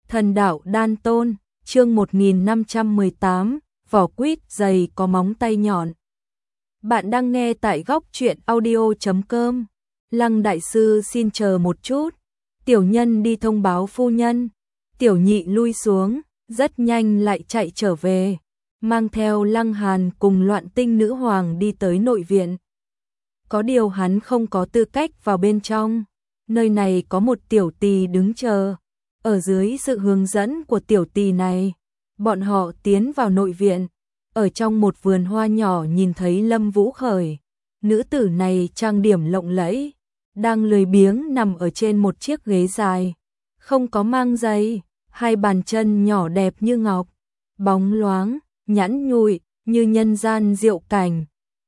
Thần đạo đan tôn, chương 1518, vỏ quýt dày có móng tay nhọn. Bạn đang nghe tại góc truyện audio.com. Lăng đại sư xin chờ một chút. Tiểu nhân đi thông báo phu nhân. Tiểu nhị lui xuống, rất nhanh lại chạy trở về, mang theo Lăng Hàn cùng Loạn Tinh nữ hoàng đi tới nội viện. Có điều hắn không có tư cách vào bên trong. Nơi này có một tiểu tỳ đứng chờ. Ở dưới sự hướng dẫn của tiểu tỳ này, bọn họ tiến vào nội viện. Ở trong một vườn hoa nhỏ nhìn thấy Lâm Vũ Khởi. Nữ tử này trang điểm lộng lẫy, đang lười biếng nằm ở trên một chiếc ghế dài, không có mang giày, hai bàn chân nhỏ đẹp như ngọc, bóng loáng, nhẵn nhụi như nhân gian diệu cảnh.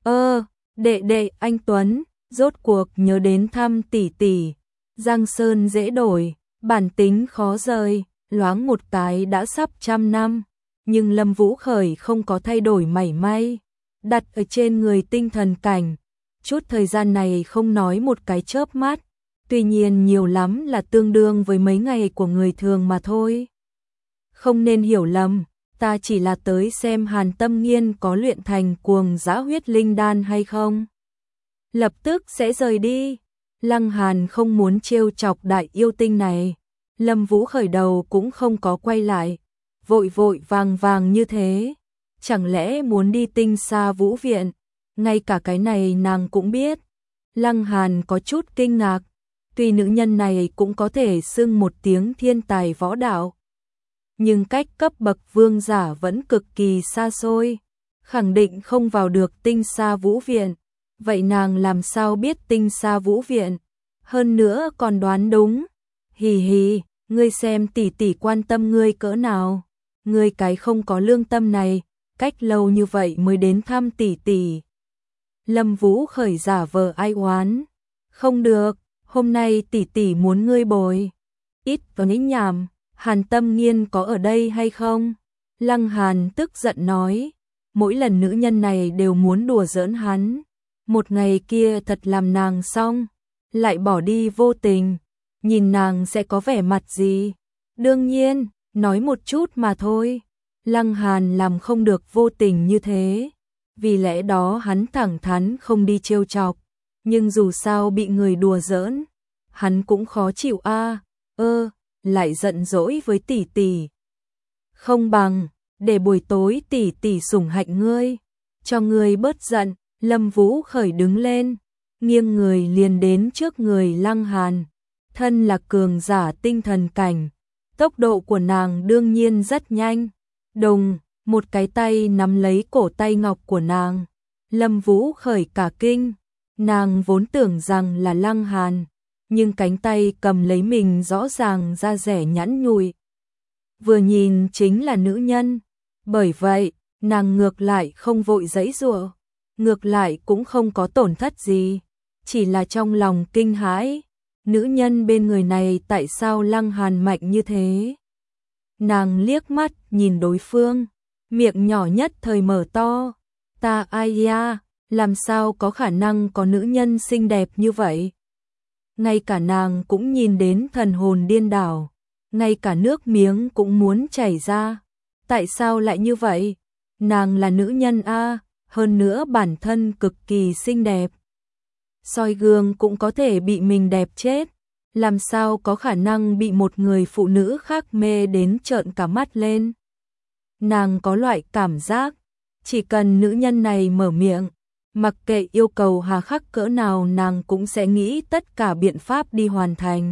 Đệ đệ anh Tuấn, rốt cuộc nhớ đến thăm tỷ tỷ. Giang sơn dễ đổi, bản tính khó rời, loáng một cái đã sắp 100 năm, nhưng Lâm Vũ Khởi không có thay đổi mảy may, đặt ở trên người tinh thần cảnh. Chút thời gian này không nói một cái chớp mắt, tuy nhiên nhiều lắm là tương đương với mấy ngày của người thường mà thôi. Không nên hiểu lầm, ta chỉ là tới xem Hàn Tâm Nghiên có luyện thành cuồng dã huyết linh đan hay không. Lập tức sẽ rời đi. Lăng Hàn không muốn trêu chọc đại yêu tinh này. Lâm Vũ Khởi đầu cũng không có quay lại, vội vội vàng vàng như thế. Chẳng lẽ muốn đi Tinh Sa Vũ Viện? Ngay cả cái này nàng cũng biết. Lăng Hàn có chút kinh ngạc. Tuy nữ nhân này cũng có thể xưng một tiếng thiên tài võ đạo, nhưng cách cấp bậc vương giả vẫn cực kỳ xa xôi, khẳng định không vào được Tinh Sa Vũ Viện. Vậy nàng làm sao biết Tinh Sa Vũ Viện? Hơn nữa còn đoán đúng. Hì hì, ngươi xem tỷ tỷ quan tâm ngươi cỡ nào. Ngươi cái không có lương tâm này, cách lâu như vậy mới đến thăm tỷ tỷ. Lâm Vũ Khởi giả vờ ai oán. Không được, hôm nay tỷ tỷ muốn ngươi bồi. Ít có nhích nhảm, Hàn Tâm Nghiên có ở đây hay không? Lăng Hàn tức giận nói. Mỗi lần nữ nhân này đều muốn đùa giỡn hắn. Một ngày kia thật làm nàng xong, lại bỏ đi vô tình, nhìn nàng sẽ có vẻ mặt gì? Đương nhiên, nói một chút mà thôi. Lăng Hàn làm không được vô tình như thế, vì lẽ đó hắn thẳng thắn không đi trêu chọc, nhưng dù sao bị người đùa giỡn, hắn cũng khó chịu a. Lại giận dỗi với tỷ tỷ. Không bằng, để buổi tối tỷ tỷ sủng hạnh ngươi, cho ngươi bớt giận. Lâm Vũ Khởi đứng lên, nghiêng người liền đến trước người Lăng Hàn. Thân là cường giả tinh thần cảnh, tốc độ của nàng đương nhiên rất nhanh. Đùng, một cái tay nắm lấy cổ tay ngọc của nàng. Lâm Vũ Khởi cả kinh, nàng vốn tưởng rằng là Lăng Hàn, nhưng cánh tay cầm lấy mình rõ ràng da dẻ nhẵn nhụi. Vừa nhìn chính là nữ nhân, bởi vậy, nàng ngược lại không vội giãy giụa. Ngược lại cũng không có tổn thất gì, chỉ là trong lòng kinh hãi, nữ nhân bên người này tại sao Lăng Hàn mạnh như thế. Nàng liếc mắt nhìn đối phương, miệng nhỏ nhất thời mở to. Ta ai ya, làm sao có khả năng có nữ nhân xinh đẹp như vậy. Ngay cả nàng cũng nhìn đến thần hồn điên đảo, ngay cả nước miếng cũng muốn chảy ra. Tại sao lại như vậy? Nàng là nữ nhân a. Hơn nữa bản thân cực kỳ xinh đẹp. Soi gương cũng có thể bị mình đẹp chết. Làm sao có khả năng bị một người phụ nữ khác mê đến trợn cả mắt lên. Nàng có loại cảm giác, chỉ cần nữ nhân này mở miệng, mặc kệ yêu cầu hà khắc cỡ nào nàng cũng sẽ nghĩ tất cả biện pháp đi hoàn thành.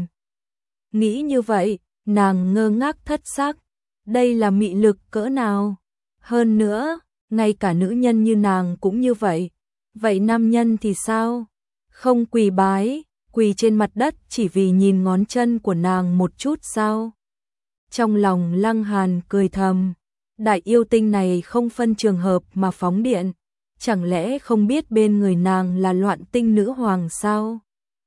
Nghĩ như vậy, nàng ngơ ngác thất sắc. Đây là mị lực cỡ nào? Hơn nữa, ngay cả nữ nhân như nàng cũng như vậy. Vậy nam nhân thì sao? Không quỳ bái, quỳ trên mặt đất chỉ vì nhìn ngón chân của nàng một chút sao? Trong lòng Lăng Hàn cười thầm, đại yêu tinh này không phân trường hợp mà phóng điện, chẳng lẽ không biết bên người nàng là Loạn Tinh nữ hoàng sao?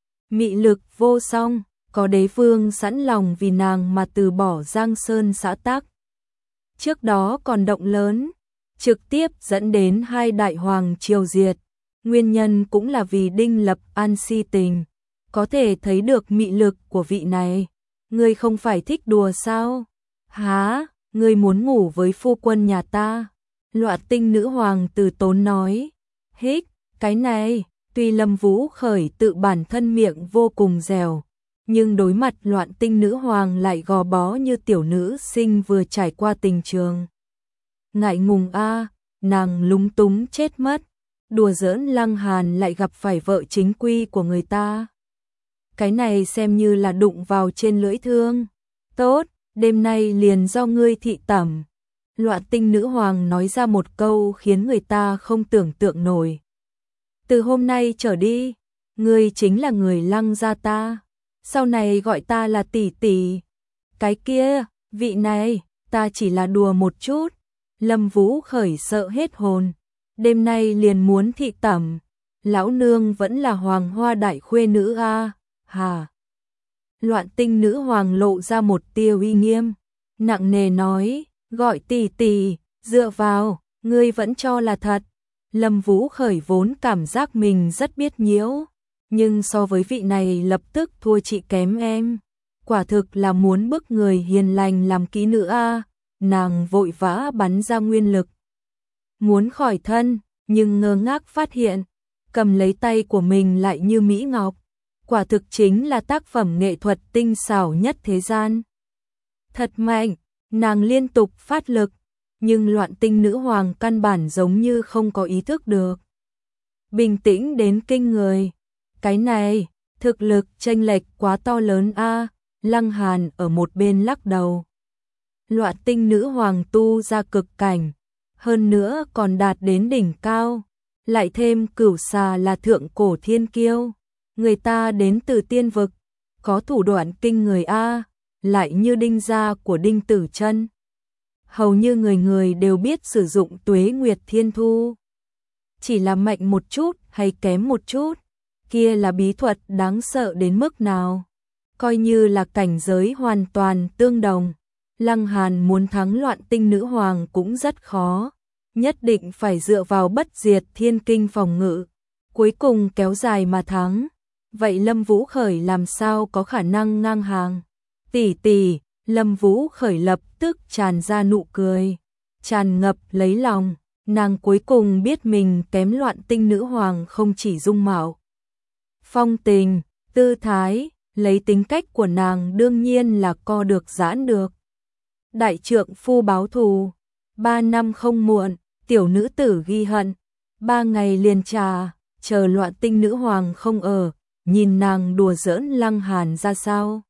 Mị lực vô song, có đế vương sẵn lòng vì nàng mà từ bỏ Giang Sơn xã tắc. Trước đó còn động lớn, trực tiếp dẫn đến hai đại hoàng triều diệt. Nguyên nhân cũng là vì Đinh Lập An si tình. Có thể thấy được mị lực của vị này. Ngươi không phải thích đùa sao? Hả, ngươi muốn ngủ với phu quân nhà ta? Loạn Tinh nữ hoàng từ tốn nói. Hích, cái này, tuy Lâm Vũ Khởi tự bản thân miệng vô cùng dẻo, nhưng đối mặt Loạn Tinh nữ hoàng lại gò bó như tiểu nữ sinh vừa trải qua tình trường. Ngại ngùng a, nàng lúng túng chết mất. Đùa giỡn Lăng Hàn lại gặp phải vợ chính quy của người ta. Cái này xem như là đụng vào trên lưỡi thương. Tốt, đêm nay liền do ngươi thị tẩm. Loạn Tinh nữ hoàng nói ra một câu khiến người ta không tưởng tượng nổi. Từ hôm nay trở đi, ngươi chính là người Lăng gia ta. Sau này gọi ta là tỷ tỷ. Cái kia, vị này, ta chỉ là đùa một chút. Lâm Vũ Khởi sợ hết hồn. Đêm nay liền muốn thị tẩm. Lão nương vẫn là hoàng hoa đại khuê nữ a. Hà. Loạn Tinh nữ hoàng lộ ra một tia uy nghiêm, nặng nề nói, gọi tỷ tỷ, dựa vào, ngươi vẫn cho là thật. Lâm Vũ Khởi vốn cảm giác mình rất biết nhiễu, nhưng so với vị này lập tức thua chị kém em. Quả thực là muốn bức người hiền lành làm kỹ nữ a. Nàng vội vã bắn ra nguyên lực, muốn khỏi thân, nhưng ngơ ngác phát hiện, cầm lấy tay của mình lại như mỹ ngọc. Quả thực chính là tác phẩm nghệ thuật tinh xảo nhất thế gian. Thật mạnh, nàng liên tục phát lực, nhưng Loạn Tinh nữ hoàng căn bản giống như không có ý thức được. Bình tĩnh đến kinh người. Cái này, thực lực chênh lệch quá to lớn a. Lăng Hàn ở một bên lắc đầu. Loạn Tinh nữ hoàng tu ra cực cảnh, hơn nữa còn đạt đến đỉnh cao, lại thêm Cửu Xà là thượng cổ thiên kiêu. Người ta đến từ tiên vực, có thủ đoạn kinh người a, lại như đinh gia của Đinh Tử Chân. Hầu như người người đều biết sử dụng Tuế Nguyệt Thiên Thu. Chỉ là mạnh một chút hay kém một chút, kia là bí thuật đáng sợ đến mức nào. Coi như là cảnh giới hoàn toàn tương đồng, Lăng Hàn muốn thắng Loạn Tinh nữ hoàng cũng rất khó, nhất định phải dựa vào bất diệt thiên kinh phòng ngự, cuối cùng kéo dài mà thắng. Vậy Lâm Vũ Khởi làm sao có khả năng ngang hàng? Tỷ tỷ, Lâm Vũ Khởi lập tức tràn ra nụ cười, tràn ngập lấy lòng, nàng cuối cùng biết mình kém Loạn Tinh nữ hoàng không chỉ dung mạo, phong tình, tư thái, lấy tính cách của nàng đương nhiên là co được giãn được. Đại trượng phu báo thù, 3 năm không muộn, tiểu nữ tử ghi hận, 3 ngày liền trà, chờ Loạn Tinh nữ hoàng không ở. Nhìn nàng đùa giỡn Lăng Hàn ra sao?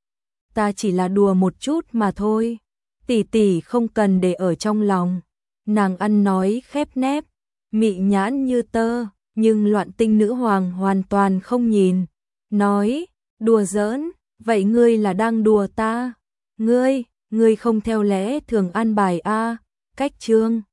Ta chỉ là đùa một chút mà thôi. Tỷ tỷ không cần để ở trong lòng. Nàng ăn nói khép nép, mị nhãn như tơ, nhưng Loạn Tinh nữ hoàng hoàn toàn không nhìn. Nói, đùa giỡn, vậy ngươi là đang đùa ta? Ngươi không theo lẽ thường an bài a. Cách chương